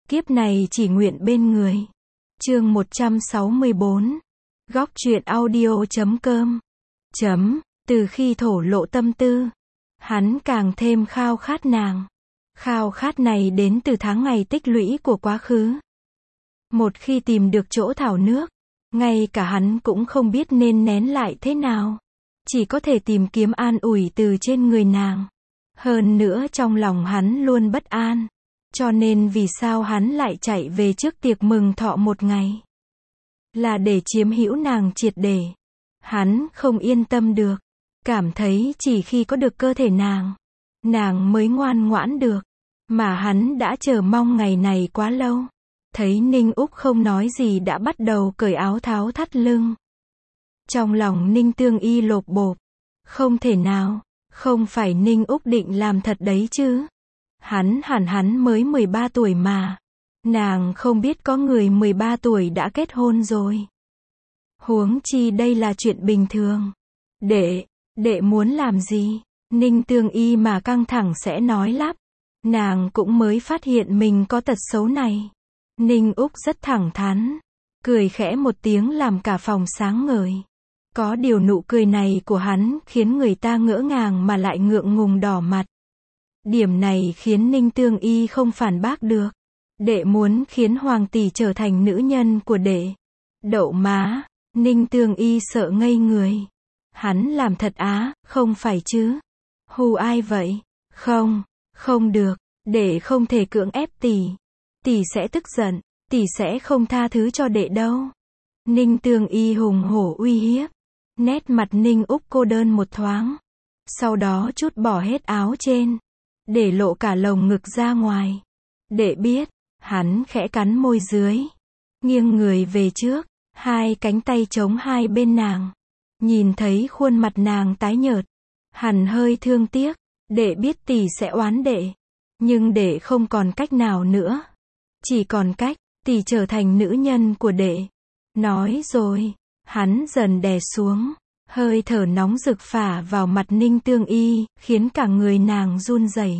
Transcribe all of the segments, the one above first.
Kiếp này chỉ nguyện bên người. Chương 164. Góc truyện audio.com. Từ khi thổ lộ tâm tư, hắn càng thêm khao khát nàng. Khao khát này đến từ tháng ngày tích lũy của quá khứ. Một khi tìm được chỗ thảo nước, ngay cả hắn cũng không biết nên nén lại thế nào. Chỉ có thể tìm kiếm an ủi từ trên người nàng. Hơn nữa trong lòng hắn luôn bất an. Cho nên vì sao hắn lại chạy về trước tiệc mừng thọ một ngày? Là để chiếm hữu nàng triệt để. Hắn không yên tâm được. Cảm thấy chỉ khi có được cơ thể nàng mới ngoan ngoãn được. Mà hắn đã chờ mong ngày này quá lâu. Thấy Ninh Úc không nói gì đã bắt đầu cởi áo tháo thắt lưng. Trong lòng Ninh Tương Y lộp bộp. Không thể nào, không phải Ninh Úc định làm thật đấy chứ. Hắn mới 13 tuổi mà. Nàng không biết có người 13 tuổi đã kết hôn rồi. Huống chi đây là chuyện bình thường. Đệ muốn làm gì? Ninh Tương Y mà căng thẳng sẽ nói lắp. Nàng cũng mới phát hiện mình có tật xấu này. Ninh Úc rất thẳng thắn. Cười khẽ một tiếng làm cả phòng sáng ngời. Có điều nụ cười này của hắn khiến người ta ngỡ ngàng mà lại ngượng ngùng đỏ mặt. Điểm này khiến Ninh Tương Y không phản bác được. Đệ muốn khiến Hoàng tỷ trở thành nữ nhân của đệ. Đậu má, Ninh Tương Y sợ ngây người. Hắn làm thật á, không phải chứ? Hù ai vậy? Không được, đệ không thể cưỡng ép tỷ. Tỷ sẽ tức giận, tỷ sẽ không tha thứ cho đệ đâu. Ninh Tương Y hùng hổ uy hiếp. Nét mặt Ninh Úc cô đơn một thoáng. Sau đó trút bỏ hết áo trên. Để lộ cả lồng ngực ra ngoài. Đệ biết, hắn khẽ cắn môi dưới. Nghiêng người về trước, hai cánh tay chống hai bên nàng. Nhìn thấy khuôn mặt nàng tái nhợt. Hắn hơi thương tiếc. Đệ biết tỷ sẽ oán đệ. Nhưng đệ không còn cách nào nữa. Chỉ còn cách, tỷ trở thành nữ nhân của đệ. Nói rồi, hắn dần đè xuống. Hơi thở nóng rực phả vào mặt Ninh Tương Y, khiến cả người nàng run rẩy.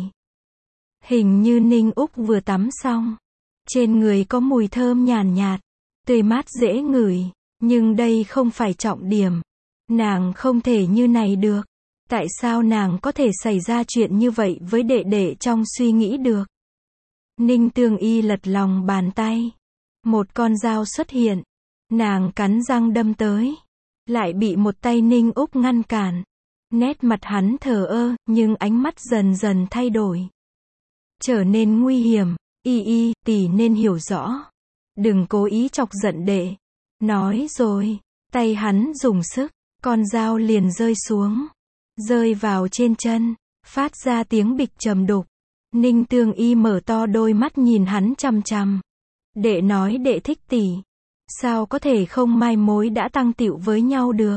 Hình như Ninh Úc vừa tắm xong. Trên người có mùi thơm nhàn nhạt, tươi mát dễ ngửi. Nhưng đây không phải trọng điểm. Nàng không thể như này được. Tại sao nàng có thể xảy ra chuyện như vậy với đệ đệ trong suy nghĩ được? Ninh Tương Y lật lòng bàn tay. Một con dao xuất hiện. Nàng cắn răng đâm tới. Lại bị một tay Ninh Úc ngăn cản. Nét mặt hắn thờ ơ, nhưng ánh mắt dần dần thay đổi. Trở nên nguy hiểm. Y, tỷ nên hiểu rõ. Đừng cố ý chọc giận đệ. Nói rồi, tay hắn dùng sức, con dao liền rơi xuống. Rơi vào trên chân, phát ra tiếng bịch trầm đục. Ninh Tương Y mở to đôi mắt nhìn hắn chằm chằm. Đệ nói đệ thích tỷ. Sao có thể không mai mối đã tăng tựu với nhau được?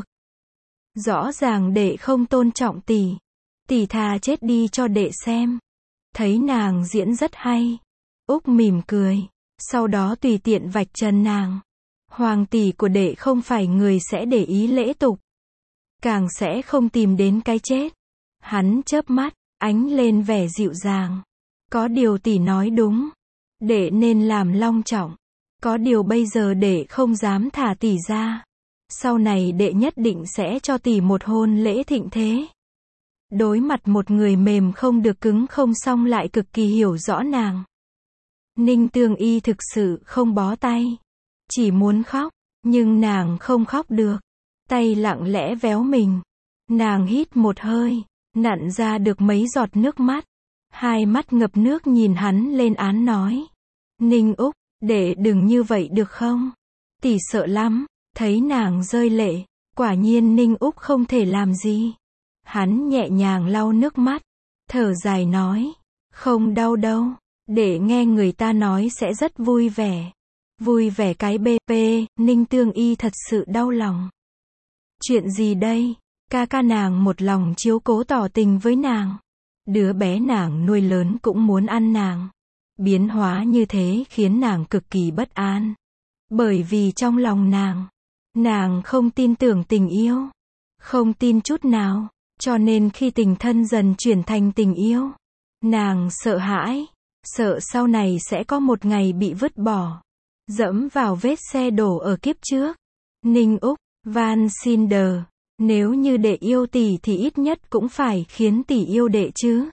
Rõ ràng đệ không tôn trọng tỷ. Tỷ thà chết đi cho đệ xem. Thấy nàng diễn rất hay. Úc mỉm cười. Sau đó tùy tiện vạch trần nàng. Hoàng tỷ của đệ không phải người sẽ để ý lễ tục. Càng sẽ không tìm đến cái chết. Hắn chớp mắt, ánh lên vẻ dịu dàng. Có điều tỷ nói đúng. Đệ nên làm long trọng. Có điều bây giờ đệ không dám thả tỷ ra. Sau này đệ nhất định sẽ cho tỷ một hôn lễ thịnh thế. Đối mặt một người mềm không được cứng không xong lại cực kỳ hiểu rõ nàng. Ninh Tương Y thực sự không bó tay. Chỉ muốn khóc, nhưng nàng không khóc được. Tay lặng lẽ véo mình. Nàng hít một hơi, nặn ra được mấy giọt nước mắt. Hai mắt ngập nước nhìn hắn lên án nói. Ninh Úc, đệ đừng như vậy được không? Tỷ sợ lắm. Thấy nàng rơi lệ, quả nhiên Ninh Úc không thể làm gì. Hắn nhẹ nhàng lau nước mắt, thở dài nói. Không đau đâu, để nghe người ta nói sẽ rất vui vẻ. Vui vẻ cái BP, Ninh Tương Y thật sự đau lòng. Chuyện gì đây? Ca nàng một lòng chiếu cố tỏ tình với nàng. Đứa bé nàng nuôi lớn cũng muốn ăn nàng. Biến hóa như thế khiến nàng cực kỳ bất an. Bởi vì trong lòng nàng không tin tưởng tình yêu. Không tin chút nào. Cho nên khi tình thân dần chuyển thành tình yêu, nàng sợ hãi. sợ sau này sẽ có một ngày bị vứt bỏ, dẫm vào vết xe đổ ở kiếp trước. Ninh Úc, van xin đờ, nếu như đệ yêu tỷ thì ít nhất cũng phải khiến tỷ yêu đệ chứ.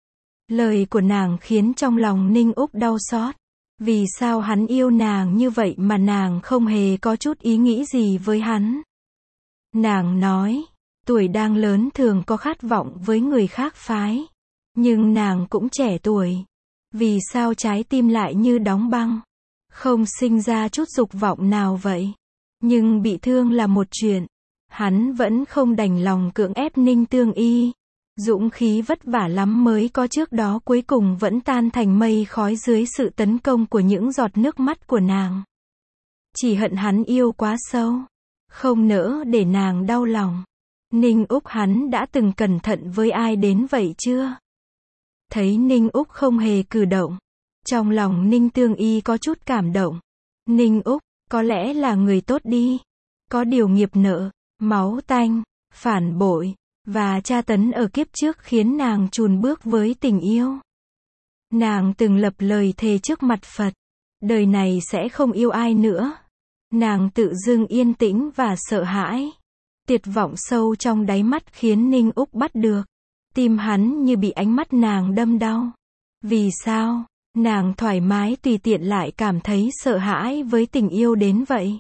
Lời của nàng khiến trong lòng Ninh Úc đau xót. Vì sao hắn yêu nàng như vậy mà nàng không hề có chút ý nghĩ gì với hắn? Nàng nói, tuổi đang lớn thường có khát vọng với người khác phái. Nhưng nàng cũng trẻ tuổi. Vì sao trái tim lại như đóng băng? Không sinh ra chút dục vọng nào vậy? Nhưng bị thương là một chuyện. Hắn vẫn không đành lòng cưỡng ép Ninh Tương Y. Dũng khí vất vả lắm mới có trước đó cuối cùng vẫn tan thành mây khói dưới sự tấn công của những giọt nước mắt của nàng. Chỉ hận hắn yêu quá sâu. Không nỡ để nàng đau lòng. Ninh Úc hắn đã từng cẩn thận với ai đến vậy chưa? Thấy Ninh Úc không hề cử động. Trong lòng Ninh Tương Y có chút cảm động. Ninh Úc, có lẽ là người tốt đi. Có điều nghiệp nợ, máu tanh, phản bội, và tra tấn ở kiếp trước khiến nàng chùn bước với tình yêu. Nàng từng lập lời thề trước mặt Phật. Đời này sẽ không yêu ai nữa. Nàng tự dưng yên tĩnh và sợ hãi. Tuyệt vọng sâu trong đáy mắt khiến Ninh Úc bắt được. Tim hắn như bị ánh mắt nàng đâm đau. Vì sao? Nàng thoải mái tùy tiện lại cảm thấy sợ hãi với tình yêu đến vậy.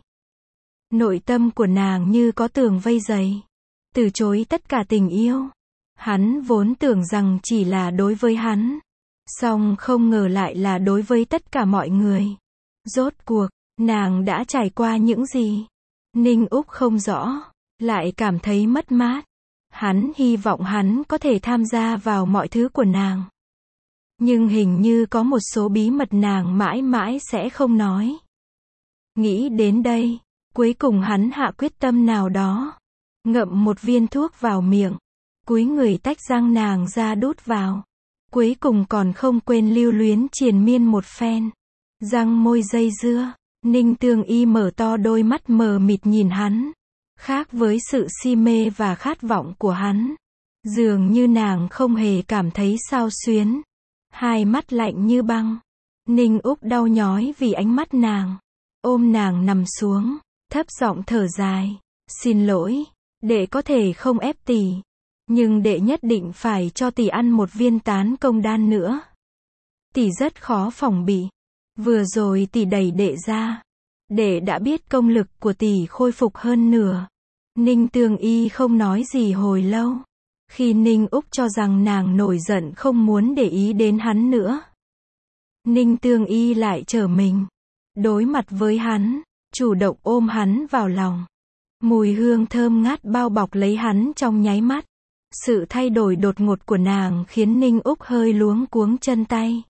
Nội tâm của nàng như có tường vây dày. Từ chối tất cả tình yêu. Hắn vốn tưởng rằng chỉ là đối với hắn. Song không ngờ lại là đối với tất cả mọi người. Rốt cuộc, nàng đã trải qua những gì? Ninh Úc không rõ. Lại cảm thấy mất mát. Hắn hy vọng hắn có thể tham gia vào mọi thứ của nàng. Nhưng hình như có một số bí mật nàng mãi mãi sẽ không nói. Nghĩ đến đây, cuối cùng hắn hạ quyết tâm nào đó. Ngậm một viên thuốc vào miệng. Cúi người tách răng nàng ra đút vào. Cuối cùng còn không quên lưu luyến triền miên một phen. Răng môi dây dưa. Ninh Tương Y mở to đôi mắt mờ mịt nhìn hắn. Khác với sự si mê và khát vọng của hắn. Dường như nàng không hề cảm thấy xao xuyến. Hai mắt lạnh như băng. Ninh Úc đau nhói vì ánh mắt nàng. Ôm nàng nằm xuống. Thấp giọng thở dài. Xin lỗi. Đệ có thể không ép tỷ. Nhưng đệ nhất định phải cho tỷ ăn một viên tán công đan nữa. Tỷ rất khó phòng bị. Vừa rồi tỷ đẩy đệ ra. Đệ đã biết công lực của tỷ khôi phục hơn nửa. Ninh Tương Y không nói gì hồi lâu. Khi Ninh Úc cho rằng nàng nổi giận không muốn để ý đến hắn nữa. Ninh Tương Y lại trở mình. Đối mặt với hắn. Chủ động ôm hắn vào lòng. Mùi hương thơm ngát bao bọc lấy hắn trong nháy mắt. Sự thay đổi đột ngột của nàng khiến Ninh Úc hơi luống cuống chân tay.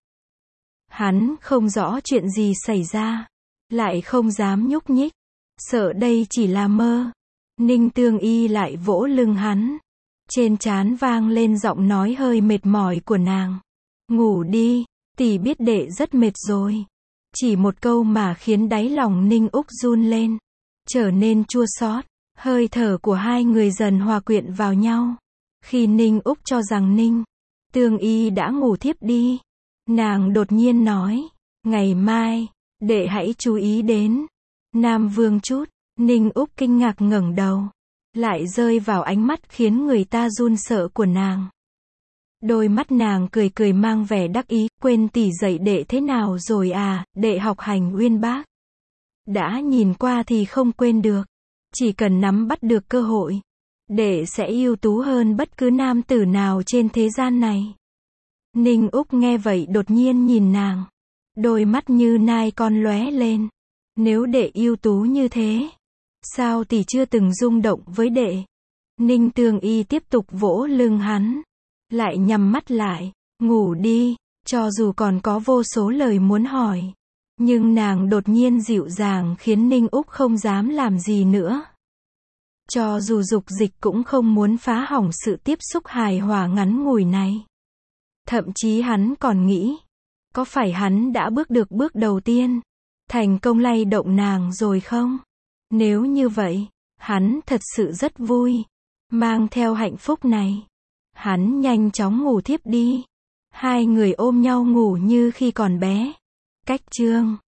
Hắn không rõ chuyện gì xảy ra. Lại không dám nhúc nhích. Sợ đây chỉ là mơ. Ninh Tương Y lại vỗ lưng hắn. Trên trán vang lên giọng nói hơi mệt mỏi của nàng. Ngủ đi, tỷ biết đệ rất mệt rồi. Chỉ một câu mà khiến đáy lòng Ninh Úc run lên. Trở nên chua xót. Hơi thở của hai người dần hòa quyện vào nhau. Khi Ninh Úc cho rằng Ninh Tương Y đã ngủ thiếp đi. Nàng đột nhiên nói. Ngày mai, đệ hãy chú ý đến Nam Vương chút. Ninh Úc kinh ngạc ngẩng đầu. Lại rơi vào ánh mắt khiến người ta run sợ của nàng. Đôi mắt nàng cười cười mang vẻ đắc ý. Quên tỷ dạy đệ thế nào rồi à, đệ học hành uyên bác. Đã nhìn qua thì không quên được. Chỉ cần nắm bắt được cơ hội. Đệ sẽ ưu tú hơn bất cứ nam tử nào trên thế gian này. Ninh Úc nghe vậy đột nhiên nhìn nàng. Đôi mắt như nai con lóe lên. Nếu đệ ưu tú như thế, sao tỷ chưa từng rung động với đệ? Ninh Tương Y tiếp tục vỗ lưng hắn. Lại nhắm mắt lại. Ngủ đi. Cho dù còn có vô số lời muốn hỏi. Nhưng nàng đột nhiên dịu dàng khiến Ninh Úc không dám làm gì nữa. Cho dù dục dịch cũng không muốn phá hỏng sự tiếp xúc hài hòa ngắn ngủi này. Thậm chí hắn còn nghĩ. Có phải hắn đã bước được bước đầu tiên? Thành công lay động nàng rồi không? Nếu như vậy, hắn thật sự rất vui. Mang theo hạnh phúc này. Hắn nhanh chóng ngủ thiếp đi. Hai người ôm nhau ngủ như khi còn bé. Cách chương